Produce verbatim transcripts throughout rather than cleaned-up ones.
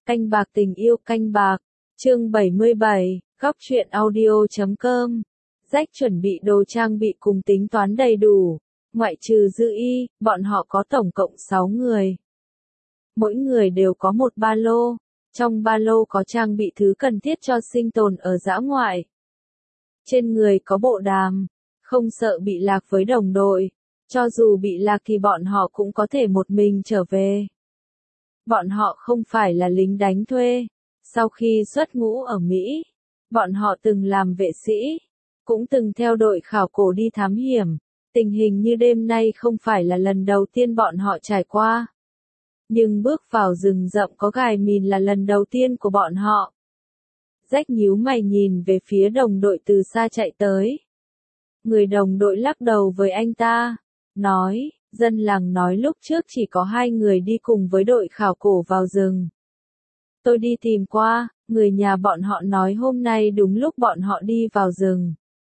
Canh bạc tình yêu canh bạc, chương bảy mươi bảy, góc truyện audio chấm com. Rách chuẩn bị đồ trang bị cùng tính toán đầy đủ, ngoại trừ Dư Y, bọn họ có tổng cộng sáu người. Mỗi người đều có một ba lô, trong ba lô có trang bị thứ cần thiết cho sinh tồn ở dã ngoại. Trên người có bộ đàm, không sợ bị lạc với đồng đội, cho dù bị lạc thì bọn họ cũng có thể một mình trở về. Bọn họ không phải là lính đánh thuê. Sau khi xuất ngũ ở Mỹ, bọn họ từng làm vệ sĩ, cũng từng theo đội khảo cổ đi thám hiểm. Tình hình như đêm nay không phải là lần đầu tiên bọn họ trải qua. Nhưng bước vào rừng rậm có gài mìn là lần đầu tiên của bọn họ. Rách nhíu mày nhìn về phía đồng đội từ xa chạy tới. Người đồng đội lắc đầu với anh ta, nói, dân làng nói lúc trước chỉ có hai người đi cùng với đội khảo cổ vào rừng. Tôi đi tìm qua, người nhà bọn họ nói hôm nay đúng lúc bọn họ đi vào rừng.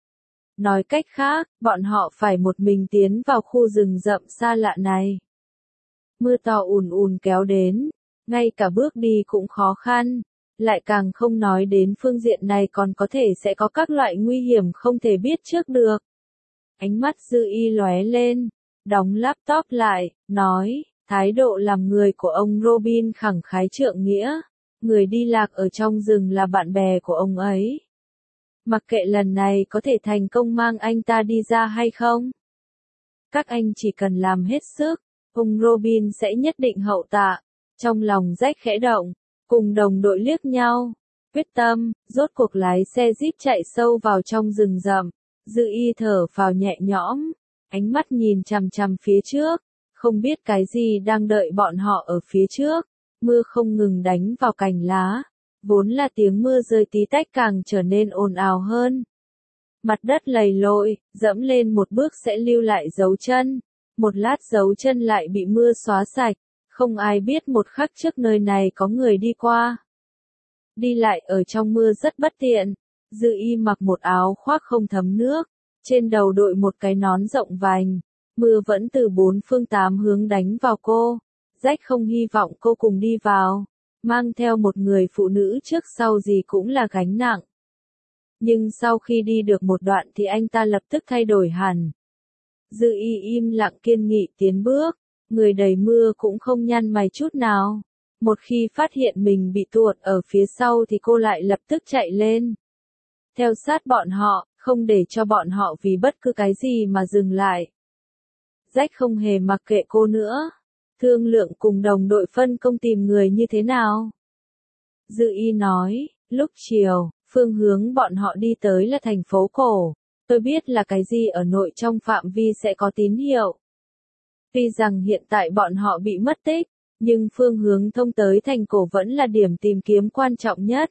Nói cách khác, bọn họ phải một mình tiến vào khu rừng rậm xa lạ này. Mưa to ùn ùn kéo đến, ngay cả bước đi cũng khó khăn, lại càng không nói đến phương diện này còn có thể sẽ có các loại nguy hiểm không thể biết trước được. Ánh mắt Dư Y lóe lên, đóng laptop lại, nói, thái độ làm người của ông Robin khẳng khái trượng nghĩa, người đi lạc ở trong rừng là bạn bè của ông ấy. Mặc kệ lần này có thể thành công mang anh ta đi ra hay không. Các anh chỉ cần làm hết sức, ông Robin sẽ nhất định hậu tạ. Trong lòng rách khẽ động, cùng đồng đội liếc nhau, quyết tâm, rốt cuộc lái xe jeep chạy sâu vào trong rừng rậm. Dư Y thở phào nhẹ nhõm, ánh mắt nhìn chằm chằm phía trước, không biết cái gì đang đợi bọn họ ở phía trước. Mưa không ngừng đánh vào cành lá, vốn là tiếng mưa rơi tí tách càng trở nên ồn ào hơn. Mặt đất lầy lội, dẫm lên một bước sẽ lưu lại dấu chân, một lát dấu chân lại bị mưa xóa sạch, không ai biết một khắc trước nơi này có người đi qua. Đi lại ở trong mưa rất bất tiện. Dư Y mặc một áo khoác không thấm nước, trên đầu đội một cái nón rộng vành, mưa vẫn từ bốn phương tám hướng đánh vào cô. Rách không hy vọng cô cùng đi vào, mang theo một người phụ nữ trước sau gì cũng là gánh nặng. Nhưng sau khi đi được một đoạn thì anh ta lập tức thay đổi hẳn. Dư Y im lặng kiên nghị tiến bước, người đầy mưa cũng không nhăn mày chút nào. Một khi phát hiện mình bị tuột ở phía sau thì cô lại lập tức chạy lên. Theo sát bọn họ, không để cho bọn họ vì bất cứ cái gì mà dừng lại. Rách không hề mặc kệ cô nữa. Thương lượng cùng đồng đội phân công tìm người như thế nào. Dư Y nói, lúc chiều, phương hướng bọn họ đi tới là thành phố cổ. Tôi biết là cái gì ở nội trong phạm vi sẽ có tín hiệu. Tuy rằng hiện tại bọn họ bị mất tích, nhưng phương hướng thông tới thành cổ vẫn là điểm tìm kiếm quan trọng nhất.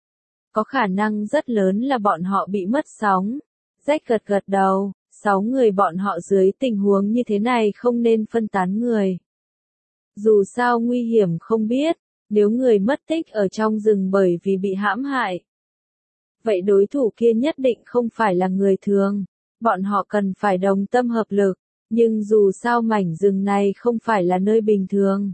Có khả năng rất lớn là bọn họ bị mất sóng. Rách gật gật đầu, sáu người bọn họ dưới tình huống như thế này không nên phân tán người. Dù sao nguy hiểm không biết, nếu người mất tích ở trong rừng bởi vì bị hãm hại. Vậy đối thủ kia nhất định không phải là người thường, bọn họ cần phải đồng tâm hợp lực, nhưng dù sao mảnh rừng này không phải là nơi bình thường.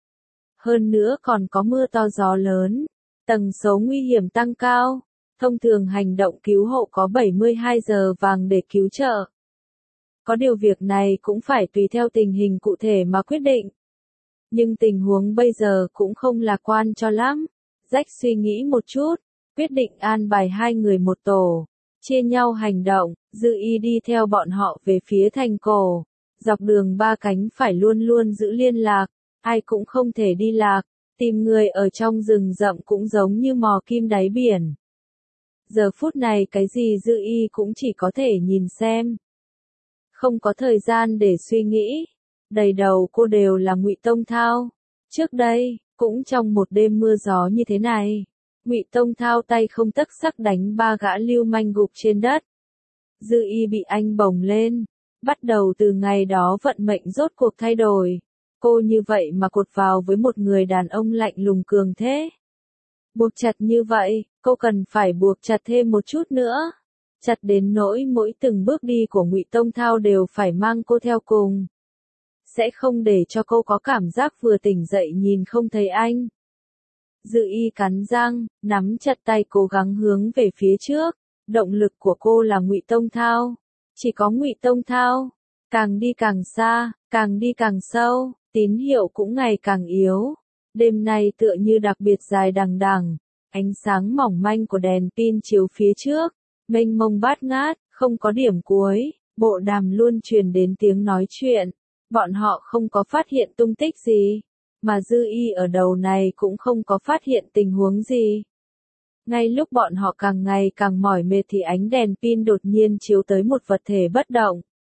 Hơn nữa còn có mưa to gió lớn, tầng số nguy hiểm tăng cao, thông thường hành động cứu hộ có bảy mươi hai giờ vàng để cứu trợ. Có điều việc này cũng phải tùy theo tình hình cụ thể mà quyết định. Nhưng tình huống bây giờ cũng không lạc quan cho lắm. Rách suy nghĩ một chút, quyết định an bài hai người một tổ, chia nhau hành động. Dư Y đi theo bọn họ về phía thành cổ. Dọc đường ba cánh phải luôn luôn giữ liên lạc, ai cũng không thể đi lạc. Tìm người ở trong rừng rậm cũng giống như mò kim đáy biển. Giờ phút này cái gì Dư Y cũng chỉ có thể nhìn xem. Không có thời gian để suy nghĩ. Đầy đầu cô đều là Ngụy Tông Thao. Trước đây, cũng trong một đêm mưa gió như thế này, Ngụy Tông Thao tay không tấc sắc đánh ba gã lưu manh gục trên đất. Dư Y bị anh bồng lên. Bắt đầu từ ngày đó vận mệnh rốt cuộc thay đổi. Cô như vậy mà cột vào với một người đàn ông lạnh lùng cường thế. Buộc chặt như vậy, cô cần phải buộc chặt thêm một chút nữa. Chặt đến nỗi mỗi từng bước đi của Ngụy Tông Thao đều phải mang cô theo cùng. Sẽ không để cho cô có cảm giác vừa tỉnh dậy nhìn không thấy anh. Dư y cắn răng, nắm chặt tay cố gắng hướng về phía trước. Động lực của cô là Ngụy Tông Thao. Chỉ có Ngụy Tông Thao. Càng đi càng xa, càng đi càng sâu, tín hiệu cũng ngày càng yếu. Đêm nay tựa như đặc biệt dài đằng đằng. Ánh sáng mỏng manh của đèn pin chiếu phía trước. Mênh mông bát ngát, không có điểm cuối. Bộ đàm luôn truyền đến tiếng nói chuyện. Bọn họ không có phát hiện tung tích gì. Mà Dư Y ở đầu này cũng không có phát hiện tình huống gì. Ngay lúc bọn họ càng ngày càng mỏi mệt thì ánh đèn pin đột nhiên chiếu tới một vật thể bất động.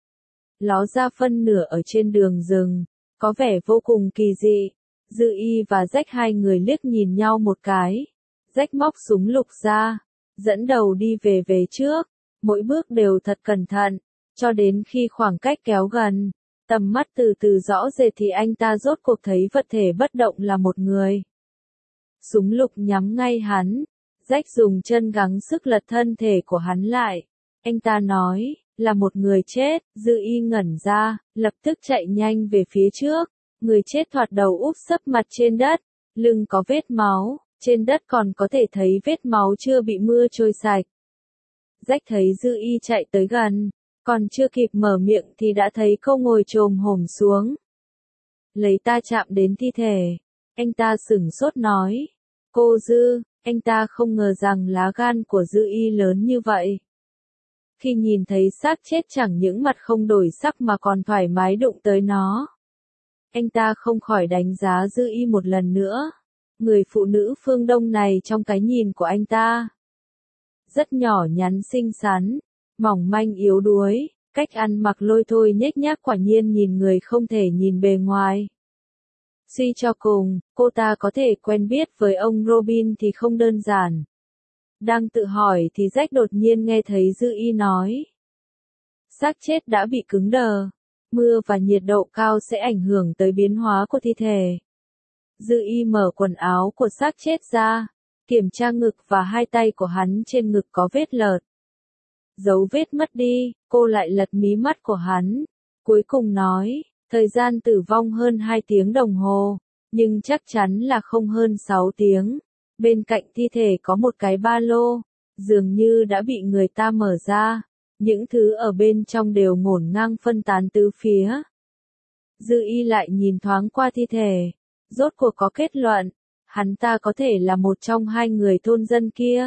Ló ra phân nửa ở trên đường rừng, có vẻ vô cùng kỳ dị. Dư Y và Rách hai người liếc nhìn nhau một cái. Rách móc súng lục ra, dẫn đầu đi về về trước, mỗi bước đều thật cẩn thận, cho đến khi khoảng cách kéo gần. Tầm mắt từ từ rõ rệt thì anh ta rốt cuộc thấy vật thể bất động là một người. Súng lục nhắm ngay hắn, Rách dùng chân gắng sức lật thân thể của hắn lại. Anh ta nói, là một người chết. Dư Y ngẩn ra, lập tức chạy nhanh về phía trước. Người chết thoạt đầu úp sấp mặt trên đất, lưng có vết máu, trên đất còn có thể thấy vết máu chưa bị mưa trôi sạch. Rách thấy Dư Y chạy tới gần. Còn chưa kịp mở miệng thì đã thấy cô ngồi chồm hổm xuống. Lấy ta chạm đến thi thể. Anh ta sửng sốt nói. Cô Dư, anh ta không ngờ rằng lá gan của Dư Y lớn như vậy. Khi nhìn thấy xác chết chẳng những mặt không đổi sắc mà còn thoải mái đụng tới nó. Anh ta không khỏi đánh giá Dư Y một lần nữa. Người phụ nữ phương Đông này trong cái nhìn của anh ta. Rất nhỏ nhắn xinh xắn. Mỏng manh yếu đuối, cách ăn mặc lôi thôi nhếch nhác quả nhiên nhìn người không thể nhìn bề ngoài. Suy cho cùng, cô ta có thể quen biết với ông Robin thì không đơn giản. Đang tự hỏi thì Rách đột nhiên nghe thấy Dư Y nói. Xác chết đã bị cứng đờ, mưa và nhiệt độ cao sẽ ảnh hưởng tới biến hóa của thi thể. Dư Y mở quần áo của xác chết ra, kiểm tra ngực và hai tay của hắn trên ngực có vết lợt. Dấu vết mất đi, cô lại lật mí mắt của hắn. Cuối cùng nói, thời gian tử vong hơn hai tiếng đồng hồ, nhưng chắc chắn là không hơn sáu tiếng. Bên cạnh thi thể có một cái ba lô, dường như đã bị người ta mở ra. Những thứ ở bên trong đều ngổn ngang phân tán tứ phía. Dư Y lại nhìn thoáng qua thi thể, rốt cuộc có kết luận, hắn ta có thể là một trong hai người thôn dân kia.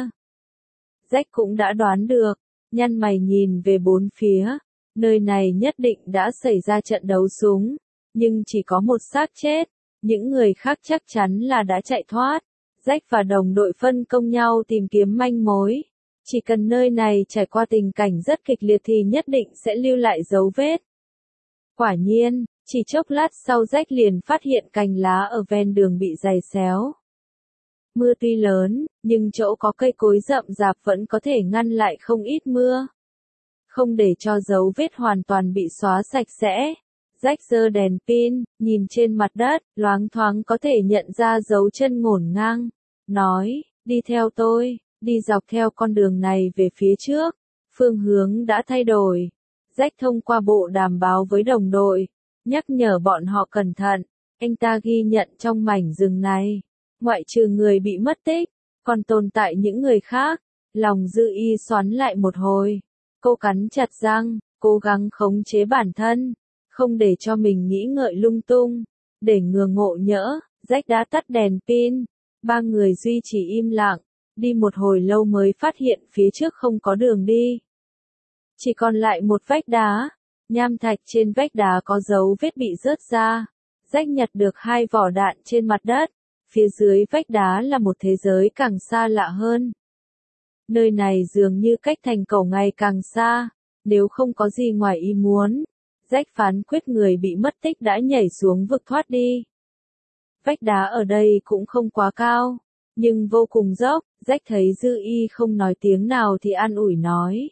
Rách cũng đã đoán được. Nhăn mày nhìn về bốn phía, nơi này nhất định đã xảy ra trận đấu súng, nhưng chỉ có một xác chết, những người khác chắc chắn là đã chạy thoát. Rách và đồng đội phân công nhau tìm kiếm manh mối, chỉ cần nơi này trải qua tình cảnh rất kịch liệt thì nhất định sẽ lưu lại dấu vết. Quả nhiên, chỉ chốc lát sau Rách liền phát hiện cành lá ở ven đường bị giày xéo. Mưa tuy lớn, nhưng chỗ có cây cối rậm rạp vẫn có thể ngăn lại không ít mưa. Không để cho dấu vết hoàn toàn bị xóa sạch sẽ. Rách giơ đèn pin, nhìn trên mặt đất, loáng thoáng có thể nhận ra dấu chân ngổn ngang. Nói, đi theo tôi, đi dọc theo con đường này về phía trước. Phương hướng đã thay đổi. Rách thông qua bộ đàm báo với đồng đội, nhắc nhở bọn họ cẩn thận. Anh ta ghi nhận trong mảnh rừng này. Ngoại trừ người bị mất tích, còn tồn tại những người khác. Lòng Dư Y xoắn lại một hồi. Cô cắn chặt răng, cố gắng khống chế bản thân, không để cho mình nghĩ ngợi lung tung. Để ngừa ngộ nhỡ, Rách đã tắt đèn pin. Ba người duy trì im lặng, đi một hồi lâu mới phát hiện phía trước không có đường đi. Chỉ còn lại một vách đá, nham thạch trên vách đá có dấu vết bị rớt ra. Rách nhặt được hai vỏ đạn trên mặt đất. Phía dưới vách đá là một thế giới càng xa lạ hơn. Nơi này dường như cách thành cổ ngày càng xa, nếu không có gì ngoài ý muốn. Rách phán quyết người bị mất tích đã nhảy xuống vực thoát đi. Vách đá ở đây cũng không quá cao, nhưng vô cùng dốc. Rách thấy Dư Y không nói tiếng nào thì an ủi nói.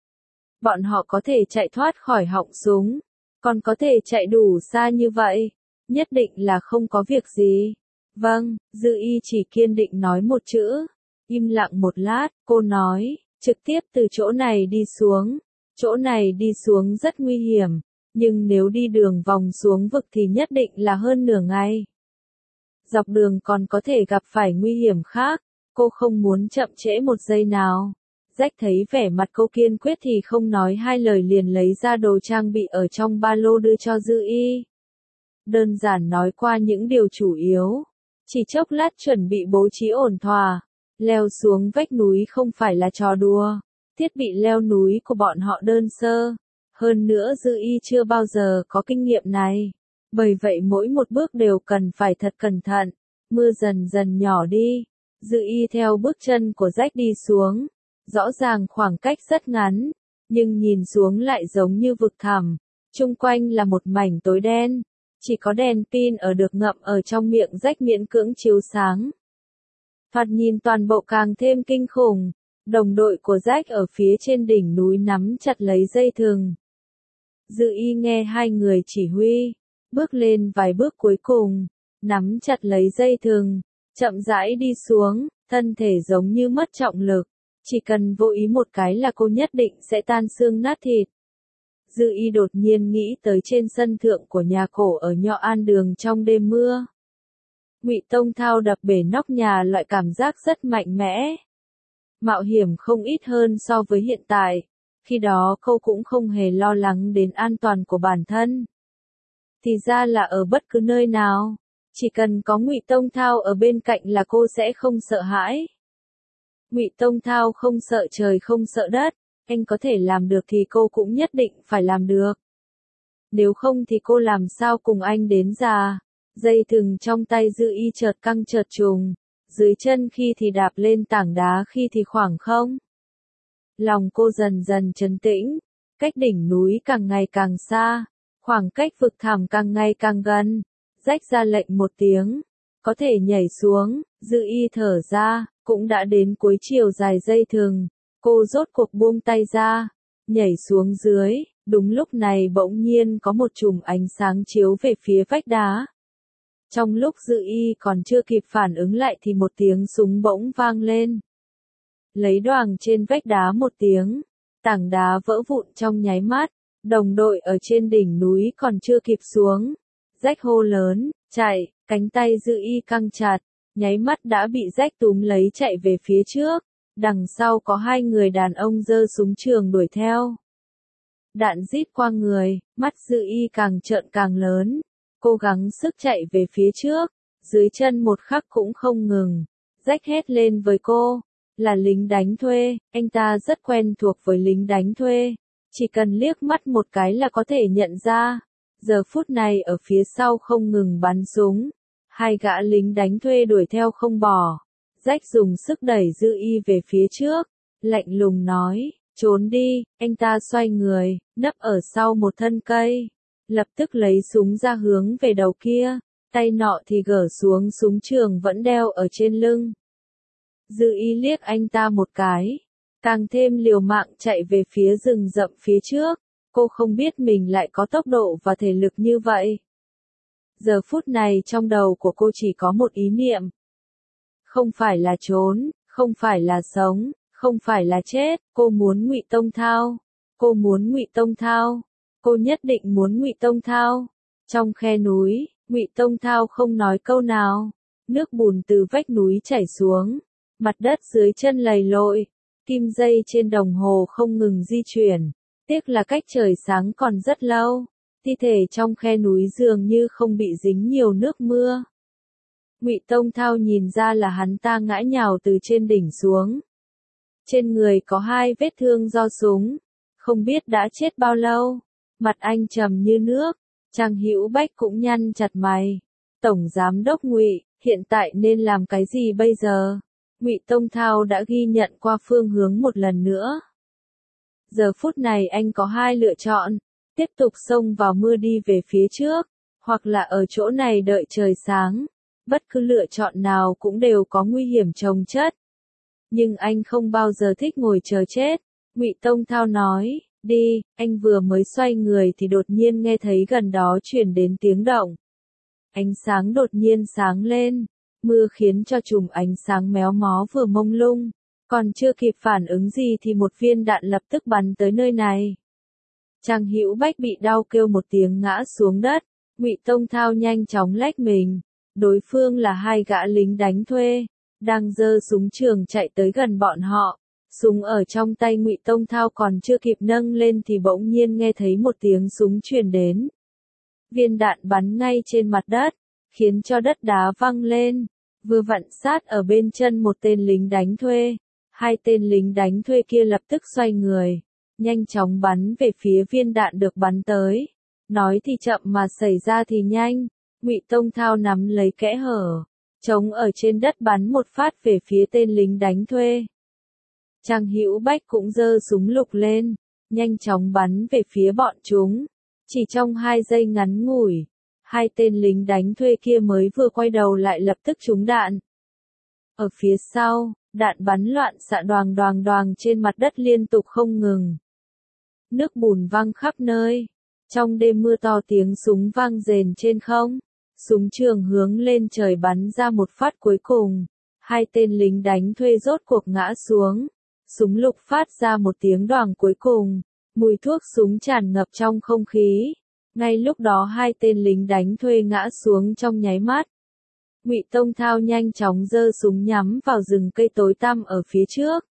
Bọn họ có thể chạy thoát khỏi họng súng, còn có thể chạy đủ xa như vậy, nhất định là không có việc gì. Vâng, Dư Y chỉ kiên định nói một chữ. Im lặng một lát, cô nói, trực tiếp từ chỗ này đi xuống. Chỗ này đi xuống rất nguy hiểm, nhưng nếu đi đường vòng xuống vực thì nhất định là hơn nửa ngày. Dọc đường còn có thể gặp phải nguy hiểm khác, cô không muốn chậm trễ một giây nào. Rách thấy vẻ mặt cô kiên quyết thì không nói hai lời liền lấy ra đồ trang bị ở trong ba lô đưa cho Dư Y. Đơn giản nói qua những điều chủ yếu. Chỉ chốc lát chuẩn bị bố trí ổn thỏa. Leo xuống vách núi không phải là trò đùa. Thiết bị leo núi của bọn họ đơn sơ. Hơn nữa Dư Y chưa bao giờ có kinh nghiệm này. Bởi vậy mỗi một bước đều cần phải thật cẩn thận. Mưa dần dần nhỏ đi. Dư Y theo bước chân của Rách đi xuống. Rõ ràng khoảng cách rất ngắn. Nhưng nhìn xuống lại giống như vực thẳm. Chung quanh là một mảnh tối đen. Chỉ có đèn pin ở được ngậm ở trong miệng Rách miễn cưỡng chiếu sáng. Thoạt nhìn toàn bộ càng thêm kinh khủng. Đồng đội của Rách ở phía trên đỉnh núi nắm chặt lấy dây thừng. Dư Y nghe hai người chỉ huy. Bước lên vài bước cuối cùng. Nắm chặt lấy dây thừng. Chậm rãi đi xuống. Thân thể giống như mất trọng lực. Chỉ cần vô ý một cái là cô nhất định sẽ tan xương nát thịt. Dư Y đột nhiên nghĩ tới trên sân thượng của nhà cổ ở Nho An Đường trong đêm mưa. Ngụy Tông Thao đập bể nóc nhà, loại cảm giác rất mạnh mẽ. Mạo hiểm không ít hơn so với hiện tại. Khi đó cô cũng không hề lo lắng đến an toàn của bản thân. Thì ra là ở bất cứ nơi nào, chỉ cần có Ngụy Tông Thao ở bên cạnh là cô sẽ không sợ hãi. Ngụy Tông Thao không sợ trời không sợ đất, anh có thể làm được thì cô cũng nhất định phải làm được. Nếu không thì cô làm sao cùng anh đến già. Dây thừng trong tay Dư Y chợt căng chợt trùng, dưới chân khi thì đạp lên tảng đá khi thì khoảng không. Lòng cô dần dần trấn tĩnh, cách đỉnh núi càng ngày càng xa, khoảng cách vực thẳm càng ngày càng gần. Rách ra lệnh một tiếng, có thể nhảy xuống. Dư Y thở ra, cũng đã đến cuối chiều dài dây thừng. Cô rốt cuộc buông tay ra, nhảy xuống dưới. Đúng lúc này bỗng nhiên có một chùm ánh sáng chiếu về phía vách đá. Trong lúc Dư Y còn chưa kịp phản ứng lại thì một tiếng súng bỗng vang lên. Lấy đoàng trên vách đá một tiếng, tảng đá vỡ vụn trong nháy mắt. Đồng đội ở trên đỉnh núi còn chưa kịp xuống. Rách hô lớn, chạy, cánh tay Dư Y căng chặt, nháy mắt đã bị Rách túm lấy chạy về phía trước. Đằng sau có hai người đàn ông giơ súng trường đuổi theo. Đạn rít qua người, mắt Dư Y càng trợn càng lớn. Cố gắng sức chạy về phía trước, dưới chân một khắc cũng không ngừng. Rách hét lên với cô, là lính đánh thuê, anh ta rất quen thuộc với lính đánh thuê. Chỉ cần liếc mắt một cái là có thể nhận ra. Giờ phút này ở phía sau không ngừng bắn súng. Hai gã lính đánh thuê đuổi theo không bỏ. Rách dùng sức đẩy Dư Y về phía trước, lạnh lùng nói, trốn đi. Anh ta xoay người, nấp ở sau một thân cây. Lập tức lấy súng ra hướng về đầu kia, tay nọ thì gỡ xuống súng trường vẫn đeo ở trên lưng. Dư Y liếc anh ta một cái, càng thêm liều mạng chạy về phía rừng rậm phía trước. Cô không biết mình lại có tốc độ và thể lực như vậy. Giờ phút này trong đầu của cô chỉ có một ý niệm. Không phải là trốn, không phải là sống, không phải là chết, cô muốn Ngụy Tông Thao. Cô muốn Ngụy Tông Thao. Cô nhất định muốn Ngụy Tông Thao. Trong khe núi, Ngụy Tông Thao không nói câu nào. Nước bùn từ vách núi chảy xuống, mặt đất dưới chân lầy lội, kim dây trên đồng hồ không ngừng di chuyển. Tiếc là cách trời sáng còn rất lâu. Thi thể trong khe núi dường như không bị dính nhiều nước mưa. Ngụy Tông Thao nhìn ra là hắn ta ngã nhào từ trên đỉnh xuống. Trên người có hai vết thương do súng, không biết đã chết bao lâu. Mặt anh trầm như nước, Trang Hữu Bách cũng nhăn chặt mày. Tổng giám đốc Ngụy, hiện tại nên làm cái gì bây giờ? Ngụy Tông Thao đã ghi nhận qua phương hướng một lần nữa. Giờ phút này anh có hai lựa chọn, tiếp tục xông vào mưa đi về phía trước, hoặc là ở chỗ này đợi trời sáng. Bất cứ lựa chọn nào cũng đều có nguy hiểm chồng chất. Nhưng anh không bao giờ thích ngồi chờ chết. Ngụy Tông Thao nói, đi. Anh vừa mới xoay người thì đột nhiên nghe thấy gần đó truyền đến tiếng động. Ánh sáng đột nhiên sáng lên. Mưa khiến cho chùm ánh sáng méo mó vừa mông lung. Còn chưa kịp phản ứng gì thì một viên đạn lập tức bắn tới nơi này. Trang Hữu Bách bị đau kêu một tiếng ngã xuống đất. Ngụy Tông Thao nhanh chóng lách mình, Đối phương là hai gã lính đánh thuê, đang giơ súng trường chạy tới gần bọn họ. Súng ở trong tay Ngụy Tông Thao còn chưa kịp nâng lên thì bỗng nhiên nghe thấy một tiếng súng truyền đến. Viên đạn bắn ngay trên mặt đất, khiến cho đất đá văng lên, vừa vặn sát ở bên chân một tên lính đánh thuê. Hai tên lính đánh thuê kia lập tức xoay người, nhanh chóng bắn về phía viên đạn được bắn tới. Nói thì chậm mà xảy ra thì nhanh, Ngụy Tông Thao nắm lấy kẽ hở, chống ở trên đất bắn một phát về phía tên lính đánh thuê. Trang Hữu Bách cũng giơ súng lục lên, nhanh chóng bắn về phía bọn chúng. Chỉ trong hai giây ngắn ngủi, hai tên lính đánh thuê kia mới vừa quay đầu lại lập tức trúng đạn. Ở phía sau, đạn bắn loạn xạ đoàng đoàng đoàng trên mặt đất liên tục không ngừng. Nước bùn văng khắp nơi. Trong đêm mưa to tiếng súng vang rền trên không. Súng trường hướng lên trời bắn ra một phát cuối cùng. Hai tên lính đánh thuê rốt cuộc ngã xuống. Súng lục phát ra một tiếng đoàng cuối cùng. Mùi thuốc súng tràn ngập trong không khí. Ngay lúc đó hai tên lính đánh thuê ngã xuống trong nháy mắt. Ngụy Tông Thao nhanh chóng giơ súng nhắm vào rừng cây tối tăm ở phía trước.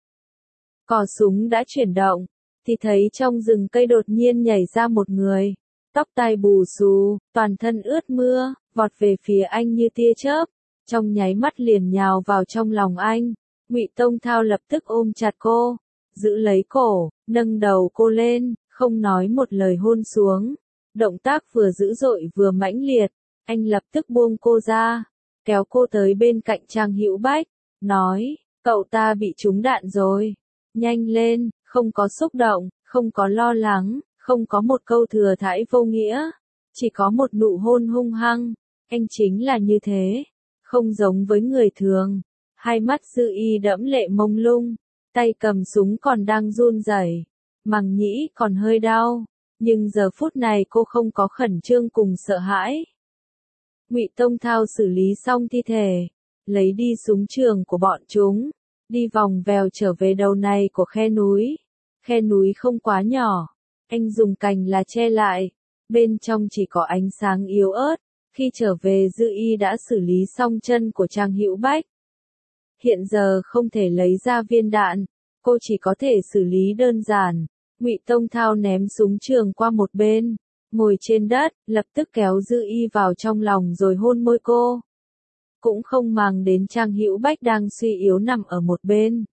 Cò súng đã chuyển động, thì thấy trong rừng cây đột nhiên nhảy ra một người, tóc tai bù xù, toàn thân ướt mưa, vọt về phía anh như tia chớp, trong nháy mắt liền nhào vào trong lòng anh. Ngụy Tông Thao lập tức ôm chặt cô, giữ lấy cổ, nâng đầu cô lên, không nói một lời hôn xuống. Động tác vừa dữ dội vừa mãnh liệt, anh lập tức buông cô ra, kéo cô tới bên cạnh Trang Hữu Bách, nói, cậu ta bị trúng đạn rồi, nhanh lên, không có xúc động, không có lo lắng, không có một câu thừa thãi vô nghĩa, chỉ có một nụ hôn hung hăng, anh chính là như thế, không giống với người thường. Hai mắt Dư Y đẫm lệ mông lung, tay cầm súng còn đang run rẩy, màng nhĩ còn hơi đau, nhưng giờ phút này cô không có khẩn trương cùng sợ hãi. Ngụy Tông Thao xử lý xong thi thể, lấy đi súng trường của bọn chúng, đi vòng vèo trở về đầu này của khe núi. Khe núi không quá nhỏ, anh dùng cành là che lại, bên trong chỉ có ánh sáng yếu ớt. Khi trở về Dư Y đã xử lý xong chân của Trang Hữu Bách. Hiện giờ không thể lấy ra viên đạn, cô chỉ có thể xử lý đơn giản. Ngụy Tông Thao ném súng trường qua một bên, ngồi trên đất, lập tức kéo Dư Y vào trong lòng rồi hôn môi cô. Cũng không màng đến Trang Hữu Bách đang suy yếu nằm ở một bên.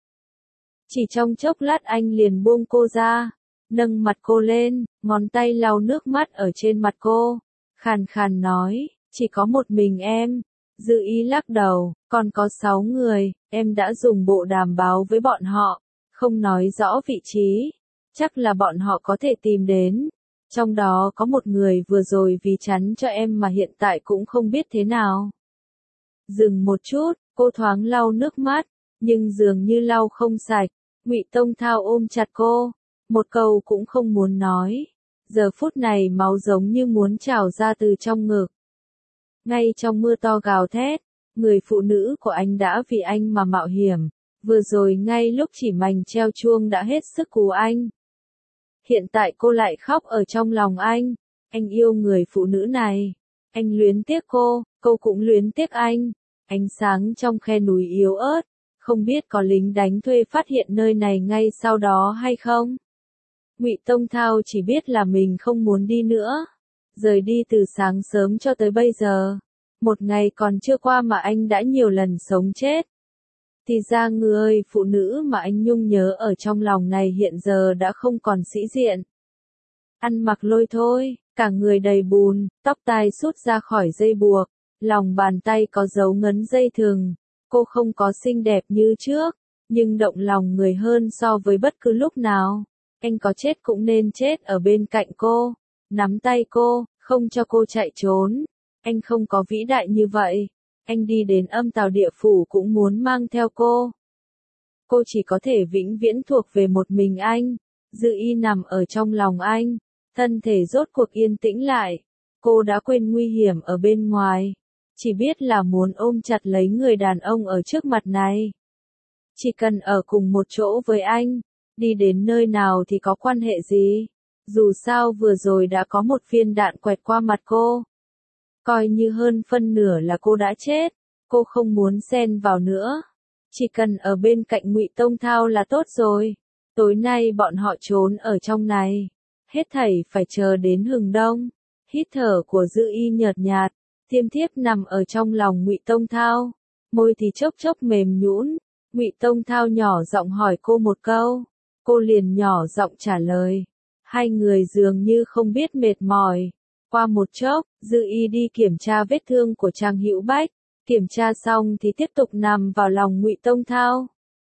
Chỉ trong chốc lát anh liền buông cô ra, nâng mặt cô lên, ngón tay lau nước mắt ở trên mặt cô, khàn khàn nói, chỉ có một mình em. Dư Y lắc đầu, còn có sáu người, em đã dùng bộ đàm báo với bọn họ, không nói rõ vị trí, chắc là bọn họ có thể tìm đến. Trong đó có một người vừa rồi vì chắn cho em mà hiện tại cũng không biết thế nào. Dừng một chút, cô thoáng lau nước mắt, nhưng dường như lau không sạch. Ngụy Tông Thao ôm chặt cô, một câu cũng không muốn nói. Giờ phút này máu giống như muốn trào ra từ trong ngực. Ngay trong mưa to gào thét, người phụ nữ của anh đã vì anh mà mạo hiểm. Vừa rồi ngay lúc chỉ mảnh treo chuông đã hết sức cứu anh. Hiện tại cô lại khóc ở trong lòng anh. Anh yêu người phụ nữ này. Anh luyến tiếc cô, cô cũng luyến tiếc anh. Ánh sáng trong khe núi yếu ớt. Không biết có lính đánh thuê phát hiện nơi này ngay sau đó hay không? Ngụy Tông Thao chỉ biết là mình không muốn đi nữa. Rời đi từ sáng sớm cho tới bây giờ. Một ngày còn chưa qua mà anh đã nhiều lần sống chết. Thì ra người phụ nữ mà anh nhung nhớ ở trong lòng này hiện giờ đã không còn sĩ diện. Ăn mặc lôi thôi, cả người đầy bùn, tóc tai sút ra khỏi dây buộc, lòng bàn tay có dấu ngấn dây thừng. Cô không có xinh đẹp như trước, nhưng động lòng người hơn so với bất cứ lúc nào. Anh có chết cũng nên chết ở bên cạnh cô, nắm tay cô, không cho cô chạy trốn. Anh không có vĩ đại như vậy. Anh đi đến âm tào địa phủ cũng muốn mang theo cô. Cô chỉ có thể vĩnh viễn thuộc về một mình anh. Dư Y nằm ở trong lòng anh, thân thể rốt cuộc yên tĩnh lại. Cô đã quên nguy hiểm ở bên ngoài, chỉ biết là muốn ôm chặt lấy người đàn ông ở trước mặt này. Chỉ cần ở cùng một chỗ với anh, đi đến nơi nào thì có quan hệ gì. Dù sao vừa rồi đã có một viên đạn quẹt qua mặt cô. Coi như hơn phân nửa là cô đã chết, cô không muốn xen vào nữa. Chỉ cần ở bên cạnh Ngụy Tông Thao là tốt rồi. Tối nay bọn họ trốn ở trong này. Hết thảy phải chờ đến hừng đông. Hít thở của Dư Y nhợt nhạt, Tiêm Thiếp nằm ở trong lòng Ngụy Tông Thao. Môi thì chốc chốc mềm nhũn. Ngụy Tông Thao nhỏ giọng hỏi cô một câu. Cô liền nhỏ giọng trả lời. Hai người dường như không biết mệt mỏi. Qua một chốc, Dư Y đi kiểm tra vết thương của Trang Hữu Bách. Kiểm tra xong thì tiếp tục nằm vào lòng Ngụy Tông Thao.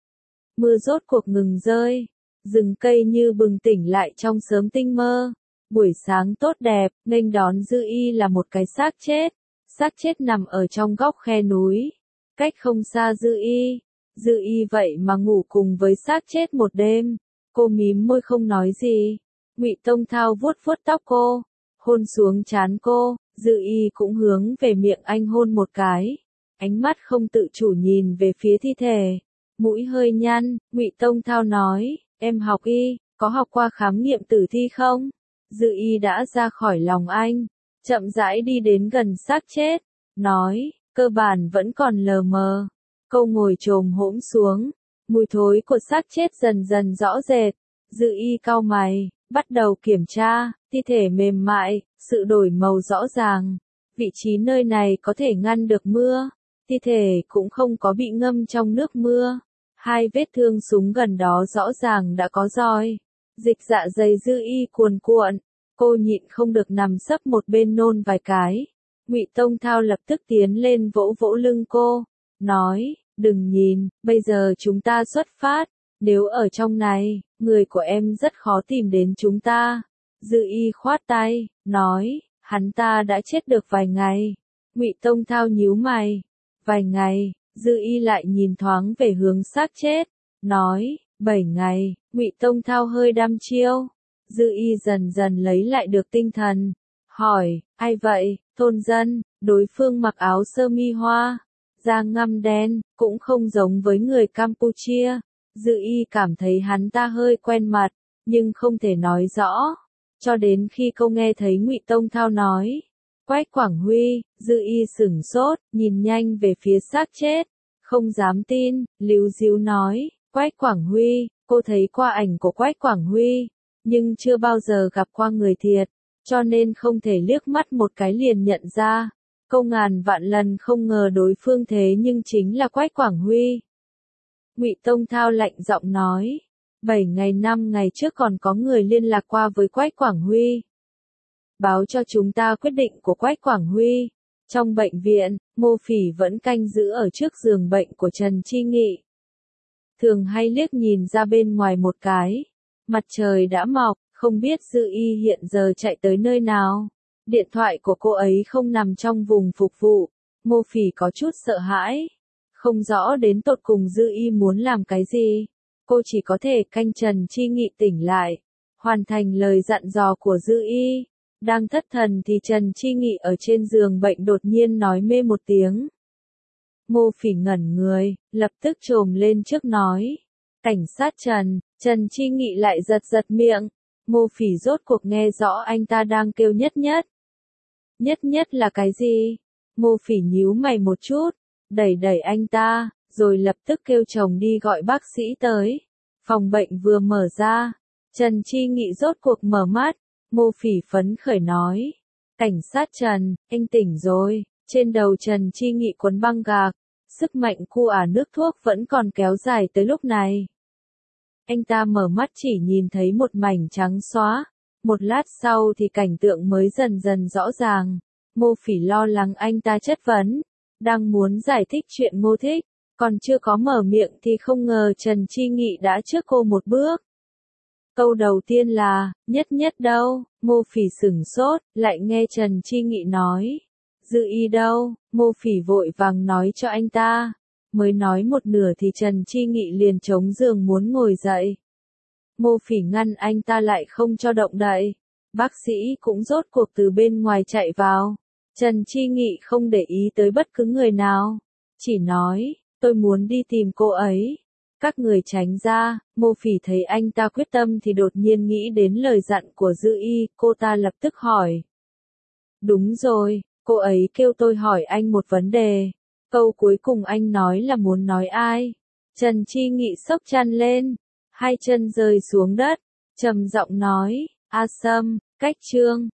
Mưa rốt cuộc ngừng rơi. Rừng cây như bừng tỉnh lại trong sớm tinh mơ. Buổi sáng tốt đẹp, nghênh đón Dư Y là một cái xác chết. Xác chết nằm ở trong góc khe núi. Cách không xa Dư Y. Dư Y vậy mà ngủ cùng với xác chết một đêm. Cô mím môi không nói gì. Ngụy Tông Thao vuốt vuốt tóc cô. Hôn xuống trán cô. Dư Y cũng hướng về miệng anh hôn một cái. Ánh mắt không tự chủ nhìn về phía thi thể. Mũi hơi nhăn, Ngụy Tông Thao nói, em học y, có học qua khám nghiệm tử thi không? Dư Y đã ra khỏi lòng anh, chậm rãi đi đến gần xác chết, nói, cơ bản vẫn còn lờ mờ. Cô ngồi chồm hổm xuống, mùi thối của xác chết dần dần rõ rệt. Dư Y cau mày, bắt đầu kiểm tra, thi thể mềm mại, sự đổi màu rõ ràng. Vị trí nơi này có thể ngăn được mưa. Thi thể cũng không có bị ngâm trong nước mưa. Hai vết thương súng gần đó rõ ràng đã có roi. Dịch dạ dày Dư Y cuồn cuộn. Cô nhịn không được nằm sấp một bên nôn vài cái. Ngụy Tông Thao lập tức tiến lên vỗ vỗ lưng cô. Nói, đừng nhìn, bây giờ chúng ta xuất phát. Nếu ở trong này, người của em rất khó tìm đến chúng ta. Dư Y khoát tay, nói, hắn ta đã chết được vài ngày. Ngụy Tông Thao nhíu mày. Vài ngày, Dư Y lại nhìn thoáng về hướng xác chết, nói, bảy ngày, Ngụy Tông Thao hơi đăm chiêu. Dư Y dần dần lấy lại được tinh thần, hỏi, ai vậy, thôn dân, đối phương mặc áo sơ mi hoa, da ngăm đen, cũng không giống với người Campuchia. Dư Y cảm thấy hắn ta hơi quen mặt, nhưng không thể nói rõ, cho đến khi cô nghe thấy Ngụy Tông Thao nói. Quách Quảng Huy, Dư Y sửng sốt, nhìn nhanh về phía xác chết, không dám tin, líu díu nói, Quách Quảng Huy, cô thấy qua ảnh của Quách Quảng Huy, nhưng chưa bao giờ gặp qua người thiệt, cho nên không thể liếc mắt một cái liền nhận ra. Cô ngàn vạn lần không ngờ đối phương thế nhưng chính là Quách Quảng Huy. Ngụy Tông Thao lạnh giọng nói, bảy ngày năm ngày trước còn có người liên lạc qua với Quách Quảng Huy. Báo cho chúng ta quyết định của Quách Quảng Huy. Trong bệnh viện, Mô Phỉ vẫn canh giữ ở trước giường bệnh của Trần Chi Nghị. Thường hay liếc nhìn ra bên ngoài một cái. Mặt trời đã mọc, không biết Dư Y hiện giờ chạy tới nơi nào. Điện thoại của cô ấy không nằm trong vùng phục vụ. Mô Phỉ có chút sợ hãi. Không rõ đến tột cùng Dư Y muốn làm cái gì. Cô chỉ có thể canh Trần Chi Nghị tỉnh lại. Hoàn thành lời dặn dò của Dư Y. Đang thất thần thì Trần Chi Nghị ở trên giường bệnh đột nhiên nói mê một tiếng. Mô Phỉ ngẩn người, lập tức trồm lên trước nói. Cảnh sát Trần, Trần Chi Nghị lại giật giật miệng. Mô Phỉ rốt cuộc nghe rõ anh ta đang kêu nhất nhất. Nhất nhất là cái gì? Mô Phỉ nhíu mày một chút, đẩy đẩy anh ta, rồi lập tức kêu chồng đi gọi bác sĩ tới. Phòng bệnh vừa mở ra, Trần Chi Nghị rốt cuộc mở mắt. Mô Phỉ phấn khởi nói, cảnh sát Trần, anh tỉnh rồi. Trên đầu Trần Chi Nghị quấn băng gạc, sức mạnh khu ả nước thuốc vẫn còn kéo dài tới lúc này. Anh ta mở mắt chỉ nhìn thấy một mảnh trắng xóa, một lát sau thì cảnh tượng mới dần dần rõ ràng. Mô Phỉ lo lắng anh ta chất vấn, đang muốn giải thích chuyện Ngô Thích, còn chưa có mở miệng thì không ngờ Trần Chi Nghị đã trước cô một bước. Câu đầu tiên là, nhất nhất đâu, Mô Phỉ sửng sốt, lại nghe Trần Chi Nghị nói. Dư Y đâu, Mô Phỉ vội vàng nói cho anh ta. Mới nói một nửa thì Trần Chi Nghị liền chống giường muốn ngồi dậy. Mô Phỉ ngăn anh ta lại không cho động đậy. Bác sĩ cũng rốt cuộc từ bên ngoài chạy vào. Trần Chi Nghị không để ý tới bất cứ người nào. Chỉ nói, tôi muốn đi tìm cô ấy. Các người tránh ra. Mô Phỉ thấy anh ta quyết tâm thì đột nhiên nghĩ đến lời dặn của Dư Y, cô ta lập tức hỏi. Đúng rồi, Cô ấy kêu tôi hỏi anh một vấn đề. Câu cuối cùng anh nói là muốn nói ai. Trần Chi Nghị sốc chăn lên, hai chân rơi xuống đất, trầm giọng nói, A Sâm, cách Trương.